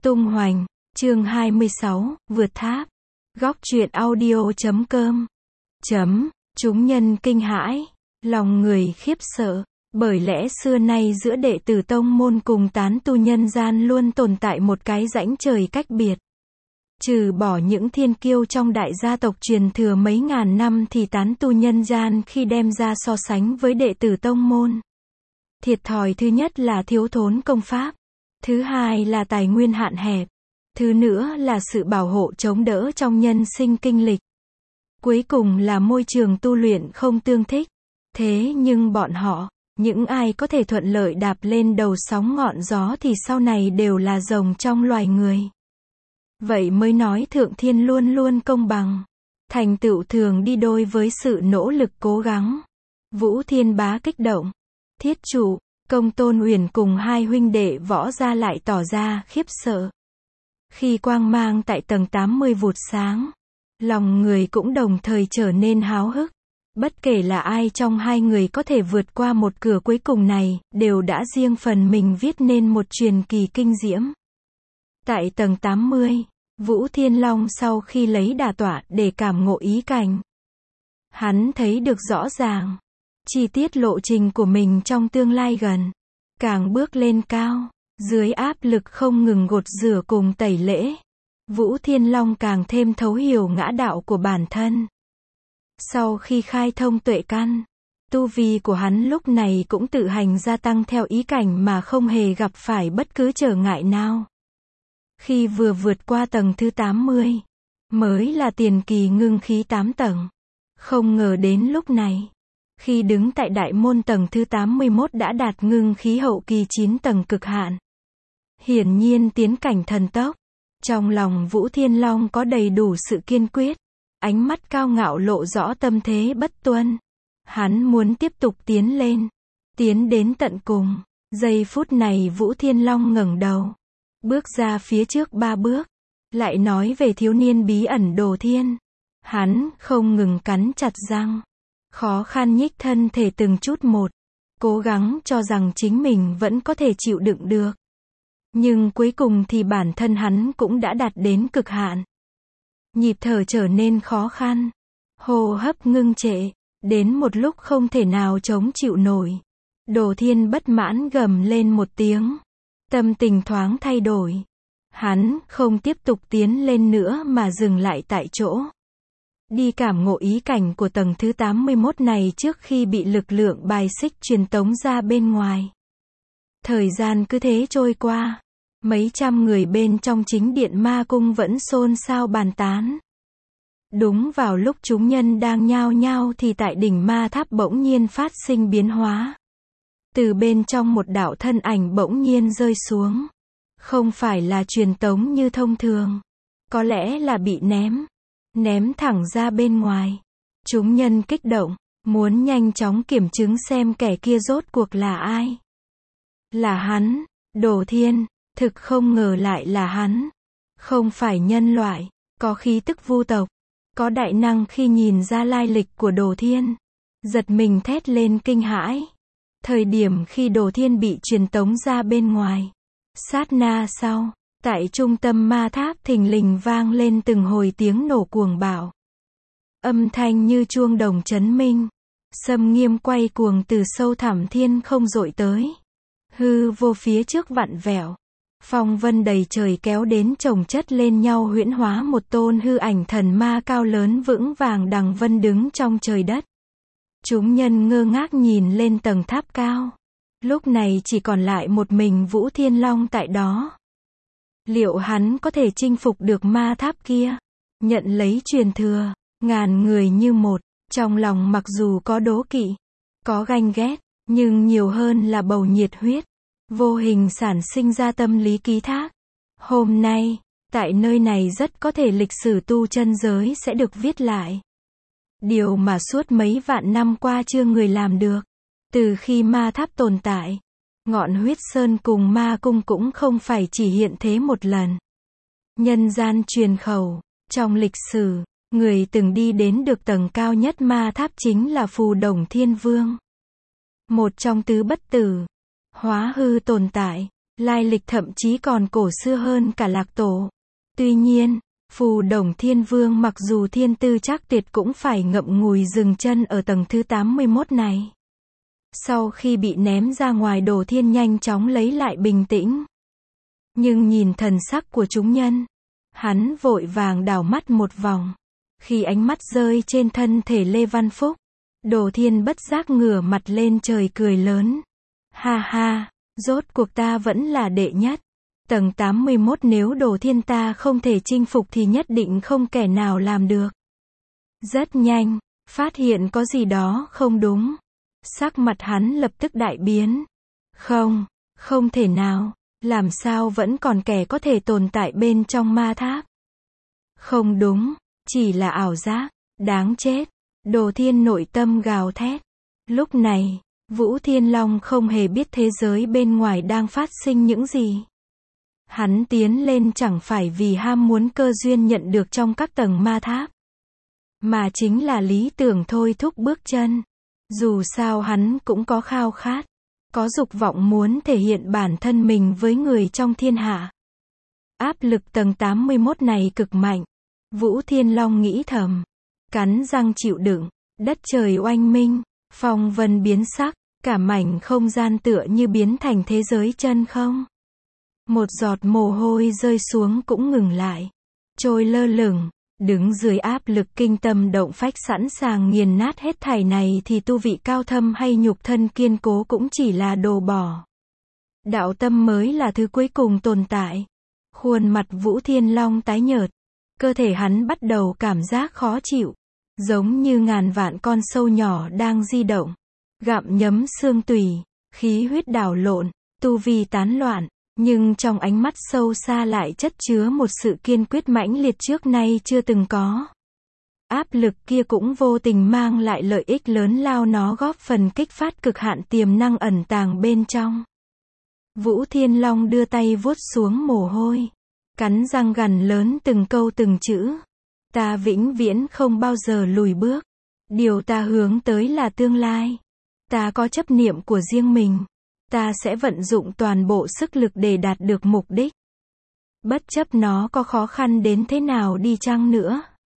Tung hoành, chương 26, vượt tháp. Góc truyện audio.com. Chúng nhân kinh hãi, lòng người khiếp sợ, bởi lẽ xưa nay giữa đệ tử tông môn cùng tán tu nhân gian luôn tồn tại một cái rãnh trời cách biệt. Trừ bỏ những thiên kiêu trong đại gia tộc truyền thừa mấy ngàn năm thì tán tu nhân gian khi đem ra so sánh với đệ tử tông môn. Thiệt thòi thứ nhất là thiếu thốn công pháp. Thứ hai là tài nguyên hạn hẹp. Thứ nữa là sự bảo hộ chống đỡ trong nhân sinh kinh lịch. Cuối cùng là môi trường tu luyện không tương thích. Thế nhưng bọn họ, những ai có thể thuận lợi đạp lên đầu sóng ngọn gió thì sau này đều là rồng trong loài người. Vậy mới nói thượng thiên luôn luôn công bằng. Thành tựu thường đi đôi với sự nỗ lực cố gắng. Vũ Thiên Bá kích động. Thiết Trụ, Công Tôn Uyển cùng hai huynh đệ Võ Gia lại tỏ ra khiếp sợ. Khi quang mang tại tầng 80 vụt sáng, lòng người cũng đồng thời trở nên háo hức. Bất kể là ai trong hai người có thể vượt qua một cửa cuối cùng này, đều đã riêng phần mình viết nên một truyền kỳ kinh diễm. Tại tầng 80, Vũ Thiên Long sau khi lấy đà tọa để cảm ngộ ý cảnh, hắn thấy được rõ ràng chi tiết lộ trình của mình trong tương lai gần. Càng bước lên cao, dưới áp lực không ngừng gột rửa cùng tẩy lễ, Vũ Thiên Long càng thêm thấu hiểu ngã đạo của bản thân. Sau khi khai thông tuệ căn, tu vi của hắn lúc này cũng tự hành gia tăng theo ý cảnh mà không hề gặp phải bất cứ trở ngại nào. Khi vừa vượt qua tầng thứ 80, mới là tiền kỳ ngưng khí 8 tầng. Không ngờ đến lúc này, khi đứng tại đại môn tầng thứ 81 đã đạt ngưng khí hậu kỳ 9 tầng cực hạn. Hiển nhiên tiến cảnh thần tốc. Trong lòng Vũ Thiên Long có đầy đủ sự kiên quyết. Ánh mắt cao ngạo lộ rõ tâm thế bất tuân. Hắn muốn tiếp tục tiến lên. Tiến đến tận cùng. Giây phút này Vũ Thiên Long ngẩng đầu. Bước ra phía trước 3 bước. Lại nói về thiếu niên bí ẩn Đồ Thiên. Hắn không ngừng cắn chặt răng. Khó khăn nhích thân thể từng chút một. Cố gắng cho rằng chính mình vẫn có thể chịu đựng được. Nhưng cuối cùng thì bản thân hắn cũng đã đạt đến cực hạn. Nhịp thở trở nên khó khăn. Hô hấp ngưng trệ. Đến một lúc không thể nào chống chịu nổi. Đồ Thiên bất mãn gầm lên một tiếng. Tâm tình thoáng thay đổi. Hắn không tiếp tục tiến lên nữa mà dừng lại tại chỗ. Đi cảm ngộ ý cảnh của tầng thứ 81 này trước khi bị lực lượng bài xích truyền tống ra bên ngoài. Thời gian cứ thế trôi qua. Mấy trăm người bên trong chính điện ma cung vẫn xôn xao bàn tán. Đúng vào lúc chúng nhân đang nhao nhao thì tại đỉnh ma tháp bỗng nhiên phát sinh biến hóa. Từ bên trong một đạo thân ảnh bỗng nhiên rơi xuống. Không phải là truyền tống như thông thường. Có lẽ là bị ném thẳng ra bên ngoài. Chúng nhân kích động, muốn nhanh chóng kiểm chứng xem kẻ kia rốt cuộc là ai. Là hắn, Đồ Thiên, thực không ngờ lại là hắn. Không phải nhân loại, có khí tức vu tộc, có đại năng. Khi nhìn ra lai lịch của Đồ Thiên, giật mình thét lên kinh hãi. Thời điểm khi Đồ Thiên bị truyền tống ra bên ngoài, sát na sau, tại trung tâm ma tháp thình lình vang lên từng hồi tiếng nổ cuồng bạo. Âm thanh như chuông đồng chấn minh. Sâm nghiêm quay cuồng từ sâu thẳm thiên không dội tới. Hư vô phía trước vặn vẹo. Phong vân đầy trời kéo đến chồng chất lên nhau huyễn hóa một tôn hư ảnh thần ma cao lớn vững vàng đằng vân đứng trong trời đất. Chúng nhân ngơ ngác nhìn lên tầng tháp cao. Lúc này chỉ còn lại một mình Vũ Thiên Long tại đó. Liệu hắn có thể chinh phục được ma tháp kia? Nhận lấy truyền thừa, ngàn người như một, trong lòng mặc dù có đố kỵ, có ganh ghét, nhưng nhiều hơn là bầu nhiệt huyết, vô hình sản sinh ra tâm lý ký thác. Hôm nay, tại nơi này rất có thể lịch sử tu chân giới sẽ được viết lại. Điều mà suốt mấy vạn năm qua chưa người làm được. Từ khi ma tháp tồn tại, Ngọn Huyết Sơn cùng ma cung cũng không phải chỉ hiện thế một lần. Nhân gian truyền khẩu, trong lịch sử, người từng đi đến được tầng cao nhất ma tháp chính là Phù Đồng Thiên Vương. Một trong tứ bất tử, hóa hư tồn tại, lai lịch thậm chí còn cổ xưa hơn cả Lạc Tổ. Tuy nhiên, Phù Đổng Thiên Vương mặc dù thiên tư chắc tuyệt cũng phải ngậm ngùi dừng chân ở tầng thứ 81 này. Sau khi bị ném ra ngoài, Đồ Thiên nhanh chóng lấy lại bình tĩnh. Nhưng nhìn thần sắc của chúng nhân, hắn vội vàng đảo mắt một vòng. Khi ánh mắt rơi trên thân thể Lê Văn Phúc, Đồ Thiên bất giác ngửa mặt lên trời cười lớn. Ha ha, rốt cuộc ta vẫn là đệ nhất. Tầng 81 nếu Đồ Thiên ta không thể chinh phục thì nhất định không kẻ nào làm được. Rất nhanh, phát hiện có gì đó không đúng. Sắc mặt hắn lập tức đại biến. Không thể nào, làm sao vẫn còn kẻ có thể tồn tại bên trong ma tháp. Không đúng, chỉ là ảo giác, đáng chết. Đồ Thiên nội tâm gào thét. Lúc này, Vũ Thiên Long không hề biết thế giới bên ngoài đang phát sinh những gì. Hắn tiến lên chẳng phải vì ham muốn cơ duyên nhận được trong các tầng ma tháp, mà chính là lý tưởng thôi thúc bước chân. Dù sao hắn cũng có khao khát, có dục vọng muốn thể hiện bản thân mình với người trong thiên hạ. Áp lực tầng 81 này cực mạnh. Vũ Thiên Long nghĩ thầm, cắn răng chịu đựng. Đất trời oanh minh, phong vân biến sắc, cả mảnh không gian tựa như biến thành thế giới chân không. Một giọt mồ hôi rơi xuống cũng ngừng lại, trôi lơ lửng. Đứng dưới áp lực kinh tâm động phách sẵn sàng nghiền nát hết thảy này thì tu vị cao thâm hay nhục thân kiên cố cũng chỉ là đồ bỏ. Đạo tâm mới là thứ cuối cùng tồn tại. Khuôn mặt Vũ Thiên Long tái nhợt. Cơ thể hắn bắt đầu cảm giác khó chịu. Giống như ngàn vạn con sâu nhỏ đang di động. Gặm nhấm xương tủy, khí huyết đảo lộn, tu vi tán loạn. Nhưng trong ánh mắt sâu xa lại chất chứa một sự kiên quyết mãnh liệt trước nay chưa từng có. Áp lực kia cũng vô tình mang lại lợi ích lớn lao, nó góp phần kích phát cực hạn tiềm năng ẩn tàng bên trong. Vũ Thiên Long đưa tay vuốt xuống mồ hôi, cắn răng gằn lớn từng câu từng chữ. Ta vĩnh viễn không bao giờ lùi bước. Điều ta hướng tới là tương lai. Ta có chấp niệm của riêng mình. Ta sẽ vận dụng toàn bộ sức lực để đạt được mục đích. Bất chấp nó có khó khăn đến thế nào đi chăng nữa.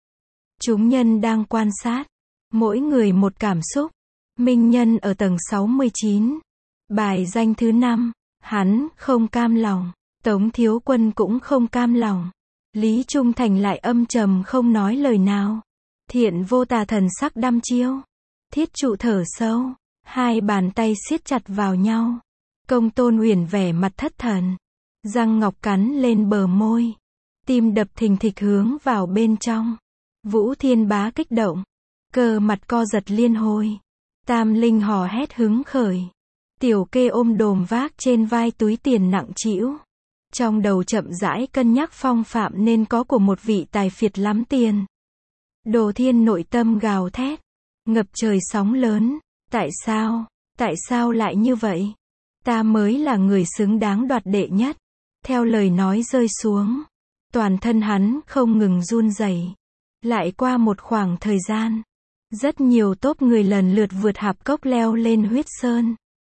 Chúng nhân đang quan sát. Mỗi người một cảm xúc. Minh Nhân ở tầng 69. Bài danh thứ 5. Hắn không cam lòng. Tống Thiếu Quân cũng không cam lòng. Lý Trung Thành lại âm trầm không nói lời nào. Thiện Vô Tà thần sắc đăm chiêu. Thiết Trụ thở sâu. Hai bàn tay siết chặt vào nhau. Công Tôn Huyền vẻ mặt thất thần. Răng ngọc cắn lên bờ môi. Tim đập thình thịch hướng vào bên trong. Vũ Thiên Bá kích động. Cơ mặt co giật liên hồi. Tam Linh hò hét hứng khởi. Tiểu Kê ôm đồm vác trên vai túi tiền nặng trĩu. Trong đầu chậm rãi cân nhắc phong phạm nên có của một vị tài phiệt lắm tiền. Đồ Thiên nội tâm gào thét. Ngập trời sóng lớn. Tại sao lại như vậy? Ta mới là người xứng đáng đoạt đệ nhất. Theo lời nói rơi xuống, toàn thân hắn không ngừng run rẩy. Lại qua một khoảng thời gian, rất nhiều tốp người lần lượt vượt hạp cốc leo lên huyết sơn.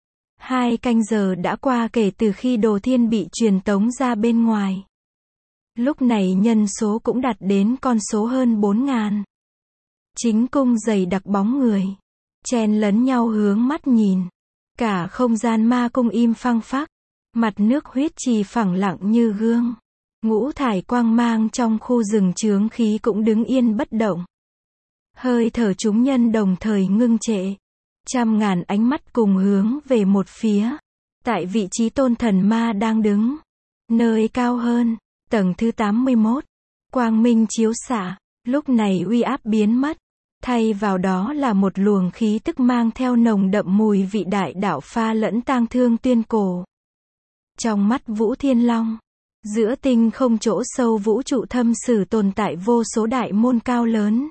2 canh giờ đã qua kể từ khi Đồ Thiên bị truyền tống ra bên ngoài. Lúc này nhân số cũng đạt đến con số hơn 4.000. Chính cung dày đặc bóng người, chen lấn nhau hướng mắt nhìn. Cả không gian ma cung im phăng phắc. Mặt nước huyết trì phẳng lặng như gương. Ngũ thải quang mang trong khu rừng chướng khí cũng đứng yên bất động. Hơi thở chúng nhân đồng thời ngưng trệ. Trăm ngàn ánh mắt cùng hướng về một phía. Tại vị trí tôn thần ma đang đứng. Nơi cao hơn, tầng thứ 81. Quang minh chiếu xạ. Lúc này uy áp biến mất. Thay vào đó là một luồng khí tức mang theo nồng đậm mùi vị đại đạo pha lẫn tang thương tuyên cổ. Trong mắt Vũ Thiên Long, giữa tinh không chỗ sâu vũ trụ thâm sử tồn tại vô số đại môn cao lớn.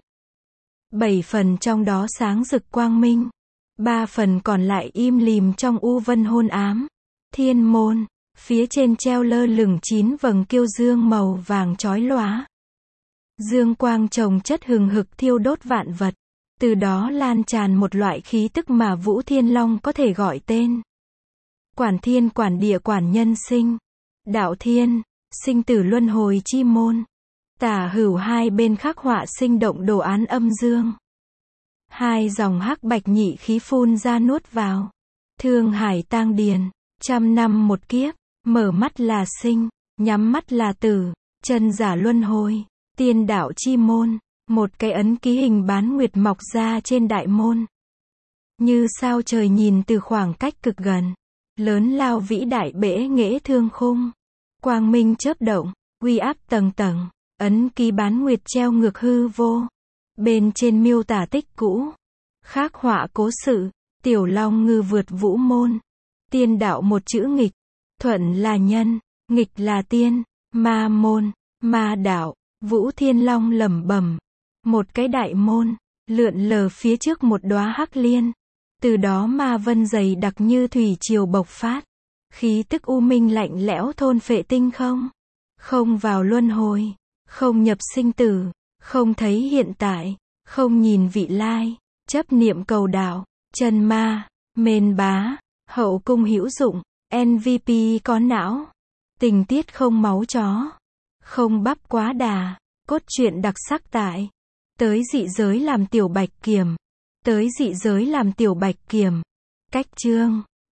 7 phần trong đó sáng rực quang minh. 3 phần còn lại im lìm trong u vân hôn ám. Thiên môn, phía trên treo lơ lửng 9 vầng kiêu dương màu vàng chói lóa. Dương quang chồng chất hừng hực thiêu đốt vạn vật. Từ đó lan tràn một loại khí tức mà Vũ Thiên Long có thể gọi tên. Quản thiên quản địa quản nhân sinh. Đạo thiên, sinh tử luân hồi chi môn. Tả hữu hai bên khắc họa sinh động đồ án âm dương. Hai dòng hắc bạch nhị khí phun ra nuốt vào. Thương hải tang điền, 100 năm một kiếp, mở mắt là sinh, nhắm mắt là tử, chân giả luân hồi, tiên đạo chi môn, một cái ấn ký hình bán nguyệt mọc ra trên đại môn. Như sao trời nhìn từ khoảng cách cực gần, lớn lao vĩ đại bể nghệ thương khung, quang minh chớp động, uy áp tầng tầng, ấn ký bán nguyệt treo ngược hư vô. Bên trên miêu tả tích cũ, khắc họa cố sự, tiểu long ngư vượt vũ môn. Tiên đạo một chữ nghịch, thuận là nhân, nghịch là tiên, ma môn, ma đạo, Vũ Thiên Long lẩm bẩm. Một cái đại môn, lượn lờ phía trước một đóa hắc liên. Từ đó ma vân dày đặc như thủy triều bộc phát. Khí tức u minh lạnh lẽo thôn phệ tinh không. Không vào luân hồi, không nhập sinh tử, không thấy hiện tại, không nhìn vị lai, chấp niệm cầu đạo, chân ma, mên bá, hậu cung hữu dụng, MVP có não, tình tiết không máu chó, không bắp quá đà, cốt truyện đặc sắc tại tới dị giới làm tiểu bạch kiểm, tới dị giới làm tiểu bạch kiểm, cách chương